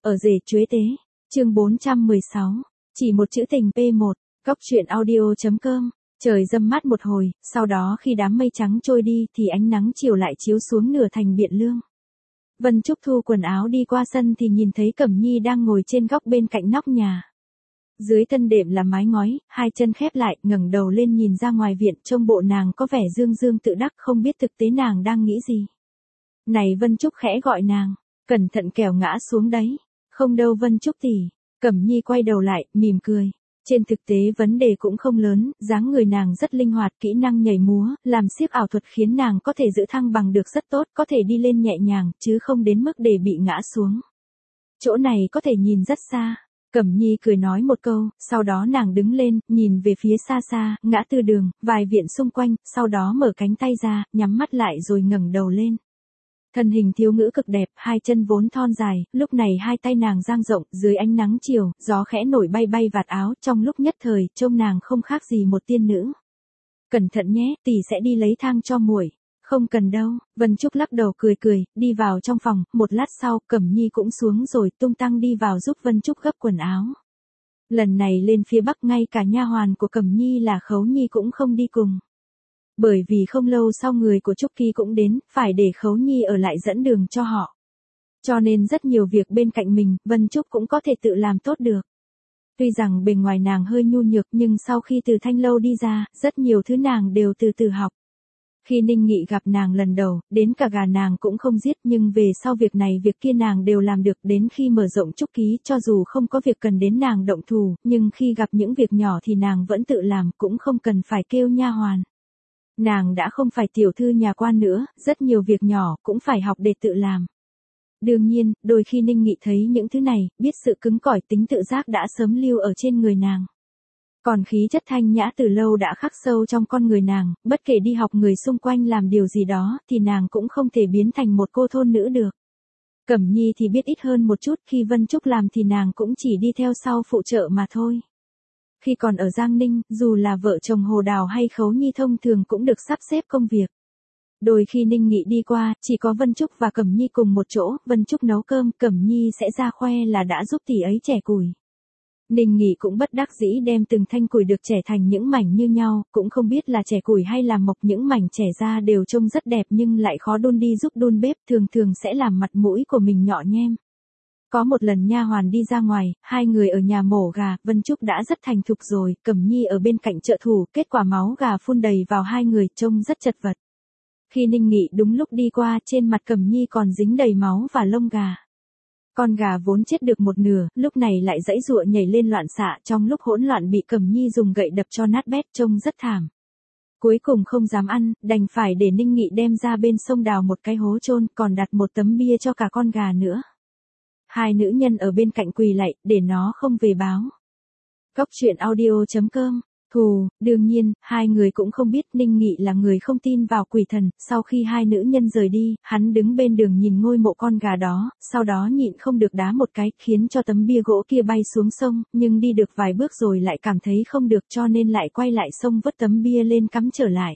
Ở rể chuế tế. Chương 416. Chỉ một chữ tình P1. Góc truyện audio.com. Trời râm mát một hồi, sau đó khi đám mây trắng trôi đi thì ánh nắng chiều lại chiếu xuống nửa thành Biện Lương. Vân Trúc thu quần áo đi qua sân thì nhìn thấy Cẩm Nhi đang ngồi trên góc bên cạnh nóc nhà. Dưới thân đệm là mái ngói, hai chân khép lại, ngẩng đầu lên nhìn ra ngoài viện, trông bộ nàng có vẻ dương dương tự đắc, không biết thực tế nàng đang nghĩ gì. Này Vân Trúc, khẽ gọi nàng, cẩn thận kẻo ngã xuống đấy. Không đâu Vân Trúc tỷ. Cẩm Nhi quay đầu lại, mỉm cười. Trên thực tế vấn đề cũng không lớn, dáng người nàng rất linh hoạt, kỹ năng nhảy múa, làm xiếc ảo thuật khiến nàng có thể giữ thăng bằng được rất tốt, có thể đi lên nhẹ nhàng, chứ không đến mức để bị ngã xuống. Chỗ này có thể nhìn rất xa. Cẩm Nhi cười nói một câu, sau đó nàng đứng lên, nhìn về phía xa xa, ngã tư đường, vài viện xung quanh, sau đó mở cánh tay ra, nhắm mắt lại rồi ngẩng đầu lên. Thân hình thiếu nữ cực đẹp, hai chân vốn thon dài, lúc này hai tay nàng dang rộng, dưới ánh nắng chiều, gió khẽ nổi bay bay vạt áo, trong lúc nhất thời, trông nàng không khác gì một tiên nữ. Cẩn thận nhé, tỷ sẽ đi lấy thang cho muội. Không cần đâu. Vân Trúc lắc đầu cười cười, đi vào trong phòng, một lát sau, Cẩm Nhi cũng xuống rồi tung tăng đi vào giúp Vân Trúc gấp quần áo. Lần này lên phía Bắc ngay cả nha hoàn của Cẩm Nhi là Khấu Nhi cũng không đi cùng. Bởi vì không lâu sau người của Trúc Kỳ cũng đến, phải để Khấu Nhi ở lại dẫn đường cho họ. Cho nên rất nhiều việc bên cạnh mình, Vân Trúc cũng có thể tự làm tốt được. Tuy rằng bề ngoài nàng hơi nhu nhược nhưng sau khi từ Thanh Lâu đi ra, rất nhiều thứ nàng đều từ từ học. Khi Ninh Nghị gặp nàng lần đầu, đến cả gà nàng cũng không giết, nhưng về sau việc này việc kia nàng đều làm được. Đến khi mở rộng Trúc Ký, cho dù không có việc cần đến nàng động thủ, nhưng khi gặp những việc nhỏ thì nàng vẫn tự làm, cũng không cần phải kêu nha hoàn. Nàng đã không phải tiểu thư nhà quan nữa, rất nhiều việc nhỏ cũng phải học để tự làm. Đương nhiên, đôi khi Ninh Nghị thấy những thứ này, biết sự cứng cỏi tính tự giác đã sớm lưu ở trên người nàng. Còn khí chất thanh nhã từ lâu đã khắc sâu trong con người nàng, bất kể đi học người xung quanh làm điều gì đó, thì nàng cũng không thể biến thành một cô thôn nữ được. Cẩm Nhi thì biết ít hơn một chút, khi Vân Trúc làm thì nàng cũng chỉ đi theo sau phụ trợ mà thôi. Khi còn ở Giang Ninh, dù là vợ chồng Hồ Đào hay Khấu Nhi thông thường cũng được sắp xếp công việc. Đôi khi Ninh Nghị đi qua, chỉ có Vân Trúc và Cẩm Nhi cùng một chỗ, Vân Trúc nấu cơm, Cẩm Nhi sẽ ra khoe là đã giúp tỷ ấy chẻ củi. Ninh Nghị cũng bất đắc dĩ đem từng thanh củi được chẻ thành những mảnh như nhau, cũng không biết là chẻ củi hay là mộc, những mảnh chẻ ra đều trông rất đẹp nhưng lại khó đun, đi giúp đun bếp thường thường sẽ làm mặt mũi của mình nhọ nhem. Có một lần nha hoàn đi ra ngoài, hai người ở nhà mổ gà, Vân Trúc đã rất thành thục rồi, Cẩm Nhi ở bên cạnh trợ thủ, kết quả máu gà phun đầy vào hai người, trông rất chật vật. Khi Ninh Nghị đúng lúc đi qua, trên mặt Cẩm Nhi còn dính đầy máu và lông gà. Con gà vốn chết được một nửa, lúc này lại giãy giụa nhảy lên loạn xạ, trong lúc hỗn loạn bị Cẩm Nhi dùng gậy đập cho nát bét, trông rất thảm. Cuối cùng không dám ăn, đành phải để Ninh Nghị đem ra bên sông đào một cái hố chôn, còn đặt một tấm bia cho cả con gà nữa. Hai nữ nhân ở bên cạnh quỳ lạy, để nó không về báo. Góc truyện audio.com. Đương nhiên, hai người cũng không biết Ninh Nghị là người không tin vào quỷ thần. Sau khi hai nữ nhân rời đi, hắn đứng bên đường nhìn ngôi mộ con gà đó, sau đó nhịn không được đá một cái, khiến cho tấm bia gỗ kia bay xuống sông, nhưng đi được vài bước rồi lại cảm thấy không được, cho nên lại quay lại sông vớt tấm bia lên cắm trở lại.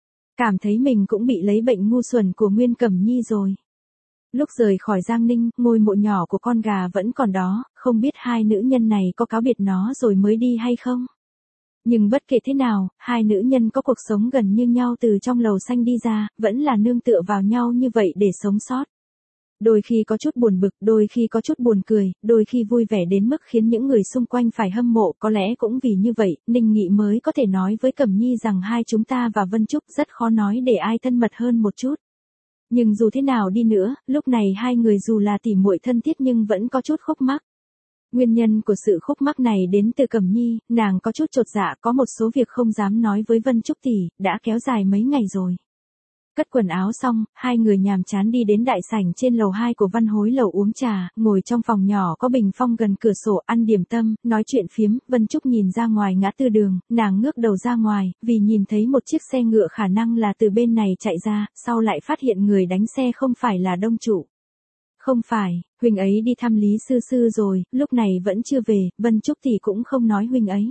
Cảm thấy mình cũng bị lấy bệnh ngu xuẩn của Nguyên Cẩm Nhi rồi. Lúc rời khỏi Giang Ninh, ngôi mộ nhỏ của con gà vẫn còn đó, không biết hai nữ nhân này có cáo biệt nó rồi mới đi hay không. Nhưng bất kể thế nào, hai nữ nhân có cuộc sống gần như nhau từ trong lầu xanh đi ra, vẫn là nương tựa vào nhau như vậy để sống sót. Đôi khi có chút buồn bực, đôi khi có chút buồn cười, đôi khi vui vẻ đến mức khiến những người xung quanh phải hâm mộ, có lẽ cũng vì như vậy, Ninh Nghị mới có thể nói với Cẩm Nhi rằng hai chúng ta và Vân Trúc rất khó nói để ai thân mật hơn một chút. Nhưng dù thế nào đi nữa, lúc này hai người dù là tỉ muội thân thiết nhưng vẫn có chút khúc mắc. Nguyên nhân của sự khúc mắc này đến từ Cẩm Nhi, nàng có chút chột dạ, có một số việc không dám nói với Vân Trúc tỷ, đã kéo dài mấy ngày rồi. Cất quần áo xong, hai người nhàm chán đi đến đại sảnh trên lầu 2 của Văn Hối lầu uống trà, ngồi trong phòng nhỏ có bình phong gần cửa sổ ăn điểm tâm, nói chuyện phiếm. Vân Trúc nhìn ra ngoài ngã tư đường, nàng ngước đầu ra ngoài, vì nhìn thấy một chiếc xe ngựa khả năng là từ bên này chạy ra, sau lại phát hiện người đánh xe không phải là đông chủ. Không phải, huynh ấy đi thăm Lý Sư Sư rồi, lúc này vẫn chưa về, Vân Trúc thì cũng không nói huynh ấy.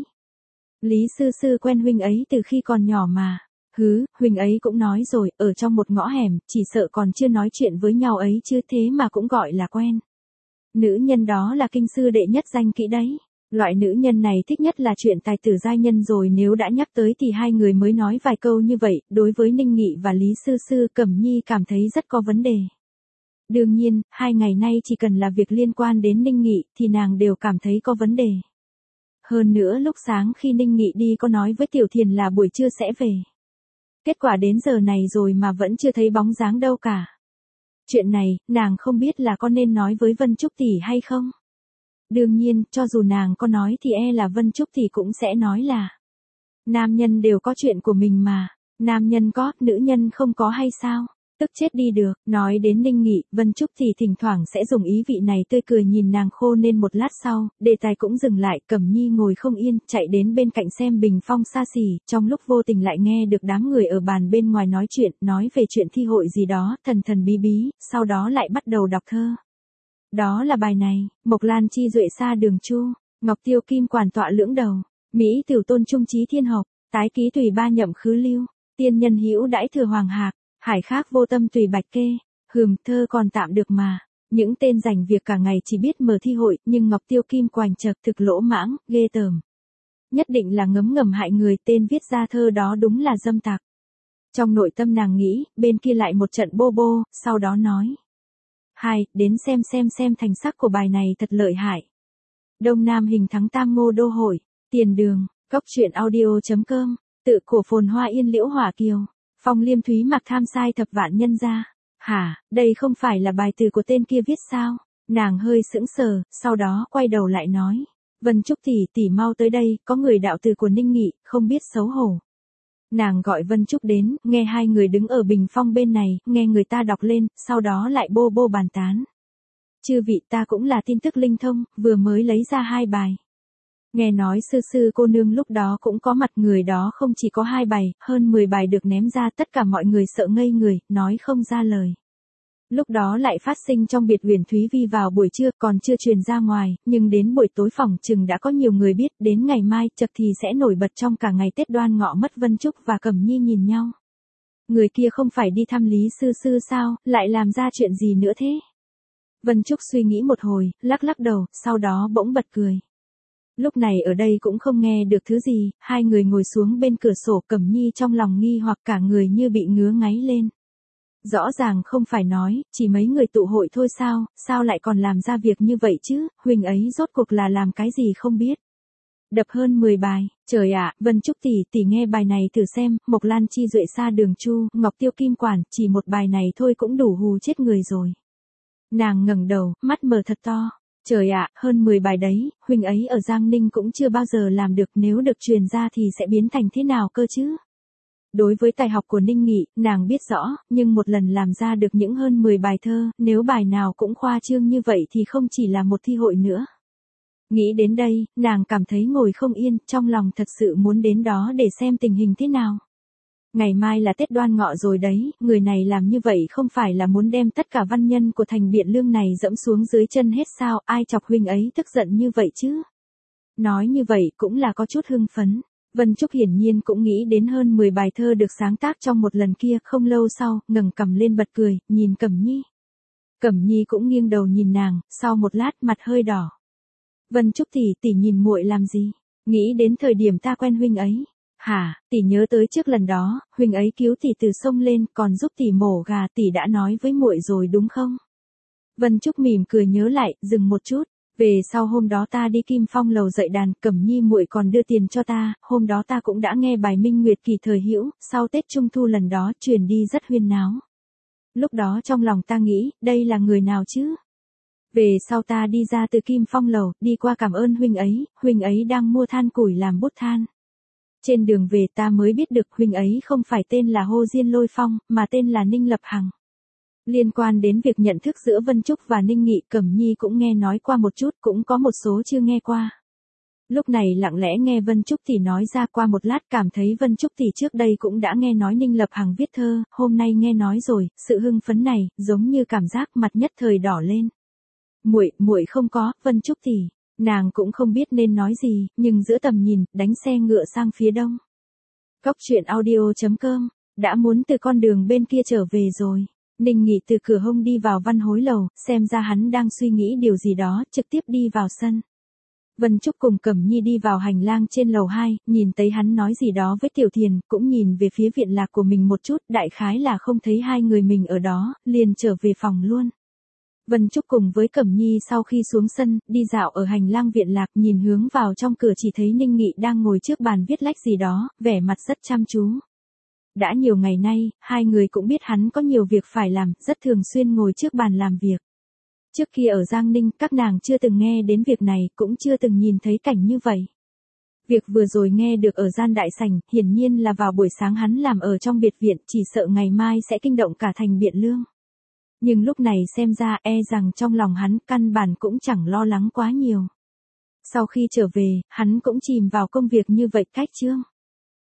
Lý Sư Sư quen huynh ấy từ khi còn nhỏ mà. Huynh ấy cũng nói rồi, ở trong một ngõ hẻm, chỉ sợ còn chưa nói chuyện với nhau ấy chứ, thế mà cũng gọi là quen. Nữ nhân đó là kinh sư đệ nhất danh kỹ đấy. Loại nữ nhân này thích nhất là chuyện tài tử giai nhân rồi, nếu đã nhắc tới thì hai người mới nói vài câu như vậy. Đối với Ninh Nghị và Lý Sư Sư, Cẩm Nhi cảm thấy rất có vấn đề. Đương nhiên, 2 ngày nay chỉ cần là việc liên quan đến Ninh Nghị thì nàng đều cảm thấy có vấn đề. Hơn nữa lúc sáng khi Ninh Nghị đi có nói với Tiểu Thiền là buổi trưa sẽ về. Kết quả đến giờ này rồi mà vẫn chưa thấy bóng dáng đâu cả. Chuyện này, nàng không biết là có nên nói với Vân Trúc tỷ hay không? Đương nhiên, cho dù nàng có nói thì là Vân Trúc tỷ cũng sẽ nói là nam nhân đều có chuyện của mình mà, nam nhân có, nữ nhân không có hay sao? Tức chết đi được. Nói đến Ninh Nghị, Vân Trúc thì thỉnh thoảng sẽ dùng ý vị này tươi cười nhìn nàng khô nên một lát sau, đề tài cũng dừng lại. Cẩm Nhi ngồi không yên, chạy đến bên cạnh xem bình phong xa xỉ, trong lúc vô tình lại nghe được đám người ở bàn bên ngoài nói về chuyện thi hội gì đó, thần thần bí bí, sau đó lại bắt đầu đọc thơ. Đó là bài này: Mộc Lan chi duệ xa đường chu, ngọc tiêu kim quản tọa lưỡng đầu, mỹ tiểu tôn trung trí thiên học, tái ký tùy ba nhậm khứ lưu, tiên nhân hữu đãi thừa hoàng hạc, hải khác vô tâm tùy bạch kê. Thơ còn tạm được mà. Những tên rảnh việc cả ngày chỉ biết mở thi hội, nhưng ngọc tiêu kim quành chật thực lỗ mãng, ghê tởm. Nhất định là ngấm ngầm hại người, tên viết ra thơ đó đúng là dâm tặc. Trong nội tâm nàng nghĩ, bên kia lại một trận bô bô, sau đó nói: đến xem thành sắc của bài này thật lợi hại. Đông Nam hình thắng tam ngô đô hội, tiền đường, cóc truyện audio.com, tự cổ phồn hoa yên liễu hỏa kiều, phong liêm thúy mặc tham sai thập vạn nhân gia. Đây không phải là bài từ của tên kia viết sao? Nàng hơi sững sờ, sau đó quay đầu lại nói: Vân Trúc tỷ mau tới đây, có người đạo từ của Ninh Nghị, không biết xấu hổ. Nàng gọi Vân Trúc đến, nghe hai người đứng ở bình phong bên này, nghe người ta đọc lên, sau đó lại bô bô bàn tán. Chư vị, ta cũng là tin tức linh thông, vừa mới lấy ra 2 bài. Nghe nói sư sư cô nương lúc đó cũng có mặt, người đó không chỉ có 2 bài, hơn 10 bài được ném ra, tất cả mọi người sợ ngây người, nói không ra lời. Lúc đó lại phát sinh trong biệt huyền Thúy Vi vào buổi trưa, còn chưa truyền ra ngoài, nhưng đến buổi tối phỏng chừng đã có nhiều người biết, đến ngày mai chợt thì sẽ nổi bật trong cả ngày Tết Đoan Ngọ mất. Vân Trúc và Cẩm Nhi nhìn nhau. Người kia không phải đi thăm Lý Sư Sư sao, lại làm ra chuyện gì nữa thế? Vân Trúc suy nghĩ một hồi, lắc lắc đầu, sau đó bỗng bật cười. Lúc này ở đây cũng không nghe được thứ gì, hai người ngồi xuống bên cửa sổ, Cẩm Nhi trong lòng nghi hoặc cả người như bị ngứa ngáy lên. Rõ ràng không phải nói, chỉ mấy người tụ hội thôi sao lại còn làm ra việc như vậy chứ, huynh ấy rốt cuộc là làm cái gì không biết. Đập hơn 10 bài, trời ạ, Vân Trúc tỷ nghe bài này thử xem, Mộc Lan chi duệ xa đường chu, ngọc tiêu kim quản, chỉ một bài này thôi cũng đủ hù chết người rồi. Nàng ngẩng đầu, mắt mở thật to. Trời ạ, hơn 10 bài đấy, huynh ấy ở Giang Ninh cũng chưa bao giờ làm được, nếu được truyền ra thì sẽ biến thành thế nào cơ chứ? Đối với tài học của Ninh Nghị, nàng biết rõ, nhưng một lần làm ra được những hơn 10 bài thơ, nếu bài nào cũng khoa trương như vậy thì không chỉ là một thi hội nữa. Nghĩ đến đây, nàng cảm thấy ngồi không yên, trong lòng thật sự muốn đến đó để xem tình hình thế nào. Ngày mai là Tết Đoan Ngọ rồi đấy, người này làm như vậy không phải là muốn đem tất cả văn nhân của thành Biện Lương này dẫm xuống dưới chân hết sao, ai chọc huynh ấy tức giận như vậy chứ? Nói như vậy cũng là có chút hưng phấn. Vân Trúc hiển nhiên cũng nghĩ đến hơn 10 bài thơ được sáng tác trong một lần kia, không lâu sau, ngẩng cằm lên bật cười, nhìn Cẩm Nhi. Cẩm Nhi cũng nghiêng đầu nhìn nàng, sau một lát mặt hơi đỏ. Vân Trúc tỷ nhìn muội làm gì? Nghĩ đến thời điểm ta quen huynh ấy. Tỷ nhớ tới trước lần đó, huynh ấy cứu tỷ từ sông lên, còn giúp tỷ mổ gà, tỷ đã nói với muội rồi đúng không? Vân Trúc mỉm cười nhớ lại, dừng một chút. Về sau hôm đó ta đi Kim Phong lầu dạy đàn, Cẩm Nhi muội còn đưa tiền cho ta, hôm đó ta cũng đã nghe bài Minh Nguyệt Kỳ thời hữu, sau Tết Trung Thu lần đó truyền đi rất huyên náo. Lúc đó trong lòng ta nghĩ, đây là người nào chứ? Về sau ta đi ra từ Kim Phong lầu, đi qua cảm ơn huynh ấy đang mua than củi làm bút than. Trên đường về ta mới biết được huynh ấy không phải tên là Hồ Diên Lôi Phong, mà tên là Ninh Lập Hằng. Liên quan đến việc nhận thức giữa Vân Trúc và Ninh Nghị, Cẩm Nhi cũng nghe nói qua một chút, cũng có một số chưa nghe qua. Lúc này lặng lẽ nghe Vân Trúc tỷ nói ra, qua một lát cảm thấy Vân Trúc tỷ trước đây cũng đã nghe nói Ninh Lập Hằng viết thơ, hôm nay nghe nói rồi, sự hưng phấn này, giống như cảm giác mặt nhất thời đỏ lên. Muội không có, Vân Trúc tỷ. Nàng cũng không biết nên nói gì, nhưng giữa tầm nhìn, đánh xe ngựa sang phía đông. Cóc truyện audio.com, đã muốn từ con đường bên kia trở về rồi. Ninh Nghị từ cửa hông đi vào văn hối lầu, xem ra hắn đang suy nghĩ điều gì đó, trực tiếp đi vào sân. Vân Trúc cùng Cẩm Nhi đi vào hành lang trên lầu 2, nhìn thấy hắn nói gì đó với Tiểu Thiền, cũng nhìn về phía viện lạc của mình một chút, đại khái là không thấy hai người mình ở đó, liền trở về phòng luôn. Vân Trúc cùng với Cẩm Nhi sau khi xuống sân, đi dạo ở hành lang viện lạc, nhìn hướng vào trong cửa chỉ thấy Ninh Nghị đang ngồi trước bàn viết lách gì đó, vẻ mặt rất chăm chú. Đã nhiều ngày nay, hai người cũng biết hắn có nhiều việc phải làm, rất thường xuyên ngồi trước bàn làm việc. Trước kia ở Giang Ninh, các nàng chưa từng nghe đến việc này, cũng chưa từng nhìn thấy cảnh như vậy. Việc vừa rồi nghe được ở gian đại sảnh, hiển nhiên là vào buổi sáng hắn làm ở trong biệt viện, chỉ sợ ngày mai sẽ kinh động cả thành Biện Lương. Nhưng lúc này xem ra rằng trong lòng hắn căn bản cũng chẳng lo lắng quá nhiều. Sau khi trở về, hắn cũng chìm vào công việc như vậy cách chương.